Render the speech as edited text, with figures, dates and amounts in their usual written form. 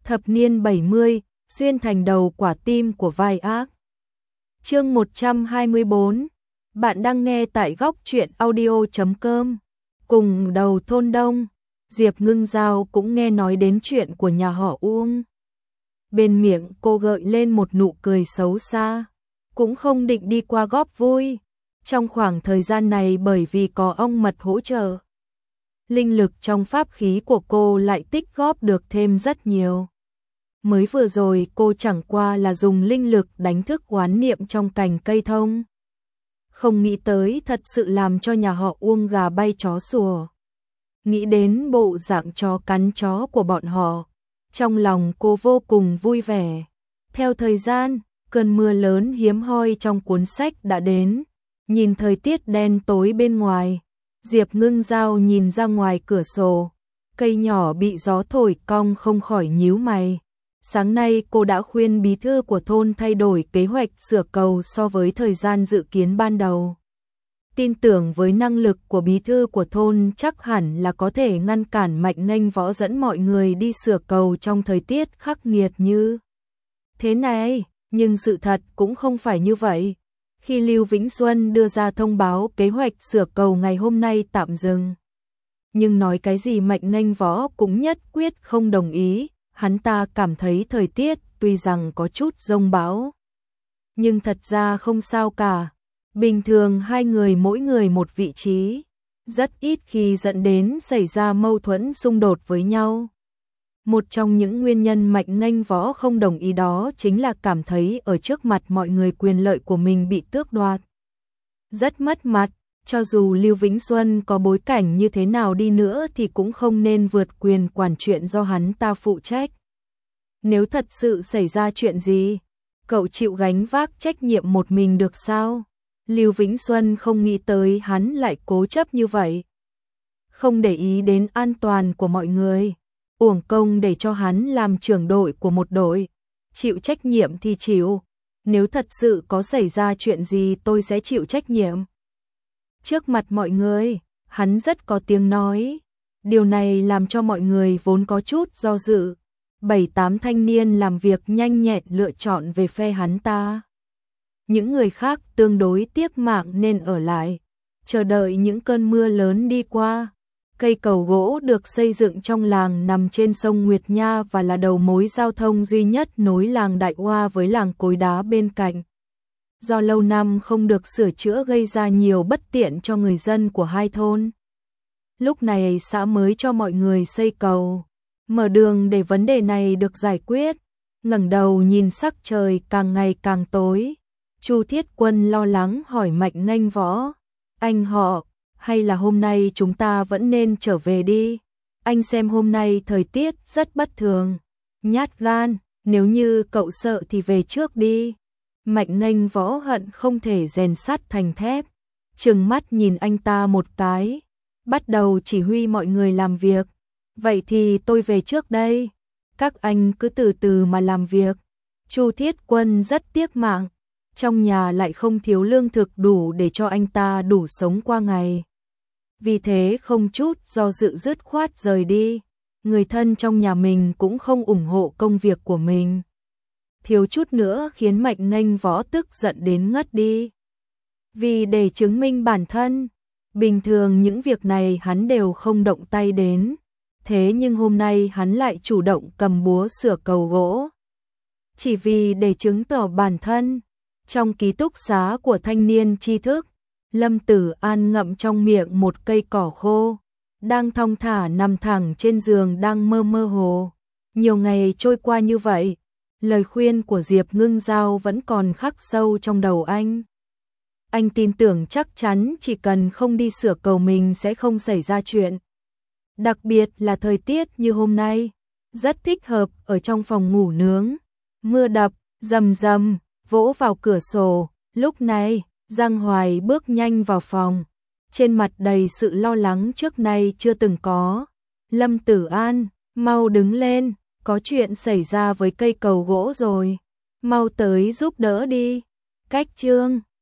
Thập niên 70, xuyên thành đầu quả tim của vai ác. Chương 124. Bạn đang nghe tại góc truyện audio.com. Cùng đầu thôn Đông, Diệp Ngưng Giao cũng nghe nói đến chuyện của nhà họ Uông. Bên miệng cô gợi lên một nụ cười xấu xa, cũng không định đi qua góp vui. Trong khoảng thời gian này bởi vì có ong mật hỗ trợ, linh lực trong pháp khí của cô lại tích góp được thêm rất nhiều. Mới vừa rồi cô chẳng qua là dùng linh lực đánh thức oán niệm trong cành cây thông. Không nghĩ tới thật sự làm cho nhà họ Uông gà bay chó sủa. Nghĩ đến bộ dạng chó cắn chó của bọn họ, trong lòng cô vô cùng vui vẻ. Theo thời gian, cơn mưa lớn hiếm hoi trong cuốn sách đã đến. Nhìn thời tiết đen tối bên ngoài, Diệp Ngưng Giao nhìn ra ngoài cửa sổ, cây nhỏ bị gió thổi cong không khỏi nhíu mày. Sáng nay cô đã khuyên bí thư của thôn thay đổi kế hoạch sửa cầu so với thời gian dự kiến ban đầu. Tin tưởng với năng lực của bí thư của thôn chắc hẳn là có thể ngăn cản Mạnh Nghênh Võ dẫn mọi người đi sửa cầu trong thời tiết khắc nghiệt như thế này, nhưng sự thật cũng không phải như vậy. Khi Lưu Vĩnh Xuân đưa ra thông báo kế hoạch sửa cầu ngày hôm nay tạm dừng, nhưng nói cái gì Mạnh Nghênh Võ cũng nhất quyết không đồng ý. Hắn ta cảm thấy thời tiết tuy rằng có chút giông bão, nhưng thật ra không sao cả. Bình thường hai người mỗi người một vị trí, rất ít khi dẫn đến xảy ra mâu thuẫn xung đột với nhau. Một trong những nguyên nhân Mạnh Nghênh Võ không đồng ý đó chính là cảm thấy ở trước mặt mọi người quyền lợi của mình bị tước đoạt. Rất mất mặt, cho dù Lưu Vĩnh Xuân có bối cảnh như thế nào đi nữa thì cũng không nên vượt quyền quản chuyện do hắn ta phụ trách. Nếu thật sự xảy ra chuyện gì, cậu chịu gánh vác trách nhiệm một mình được sao? Lưu Vĩnh Xuân không nghĩ tới hắn lại cố chấp như vậy. Không để ý đến an toàn của mọi người, uổng công để cho hắn làm trưởng đội của một đội. Chịu trách nhiệm thì chịu, nếu thật sự có xảy ra chuyện gì tôi sẽ chịu trách nhiệm. Trước mặt mọi người, hắn rất có tiếng nói. Điều này làm cho mọi người vốn có chút do dự. 7-8 thanh niên làm việc nhanh nhẹn lựa chọn về phe hắn ta. Những người khác tương đối tiếc mạng nên ở lại, chờ đợi những cơn mưa lớn đi qua. Cây cầu gỗ được xây dựng trong làng nằm trên sông Nguyệt Nha và là đầu mối giao thông duy nhất nối làng Đại Hoa với làng Cối Đá bên cạnh. Do lâu năm không được sửa chữa gây ra nhiều bất tiện cho người dân của hai thôn. Lúc này xã mới cho mọi người xây cầu, mở đường để vấn đề này được giải quyết. Ngẩng đầu nhìn sắc trời càng ngày càng tối, Chu Thiết Quân lo lắng hỏi Mạnh Nghênh Võ: "Anh họ, hay là hôm nay chúng ta vẫn nên trở về đi? Anh xem hôm nay thời tiết rất bất thường." "Nhát gan, nếu như cậu sợ thì về trước đi." Mạnh Nghênh Võ hận không thể rèn sắt thành thép, trừng mắt nhìn anh ta một cái, bắt đầu chỉ huy mọi người làm việc. "Vậy thì tôi về trước đây, các anh cứ từ từ mà làm việc." Chu Thiết Quân rất tiếc mạng, trong nhà lại không thiếu lương thực đủ để cho anh ta đủ sống qua ngày. Vì thế không chút do dự dứt khoát rời đi. Người thân trong nhà mình cũng không ủng hộ công việc của mình, thiếu chút nữa khiến Mạnh Nghênh Võ tức giận đến ngất đi. Vì để chứng minh bản thân, bình thường những việc này hắn đều không động tay đến, thế nhưng hôm nay hắn lại chủ động cầm búa sửa cầu gỗ. Chỉ vì để chứng tỏ bản thân. Trong ký túc xá của thanh niên tri thức, Lâm Tử An ngậm trong miệng một cây cỏ khô, đang thong thả nằm thẳng trên giường đang mơ mơ hồ. Nhiều ngày trôi qua như vậy, lời khuyên của Diệp Ngưng Giao vẫn còn khắc sâu trong đầu anh. Anh tin tưởng chắc chắn chỉ cần không đi sửa cầu mình sẽ không xảy ra chuyện. Đặc biệt là thời tiết như hôm nay, rất thích hợp ở trong phòng ngủ nướng. Mưa đập, rầm rầm, vỗ vào cửa sổ. Lúc này, Giang Hoài bước nhanh vào phòng, trên mặt đầy sự lo lắng trước nay chưa từng có. "Lâm Tử An, mau đứng lên, có chuyện xảy ra với cây cầu gỗ rồi, mau tới giúp đỡ đi." Cách chương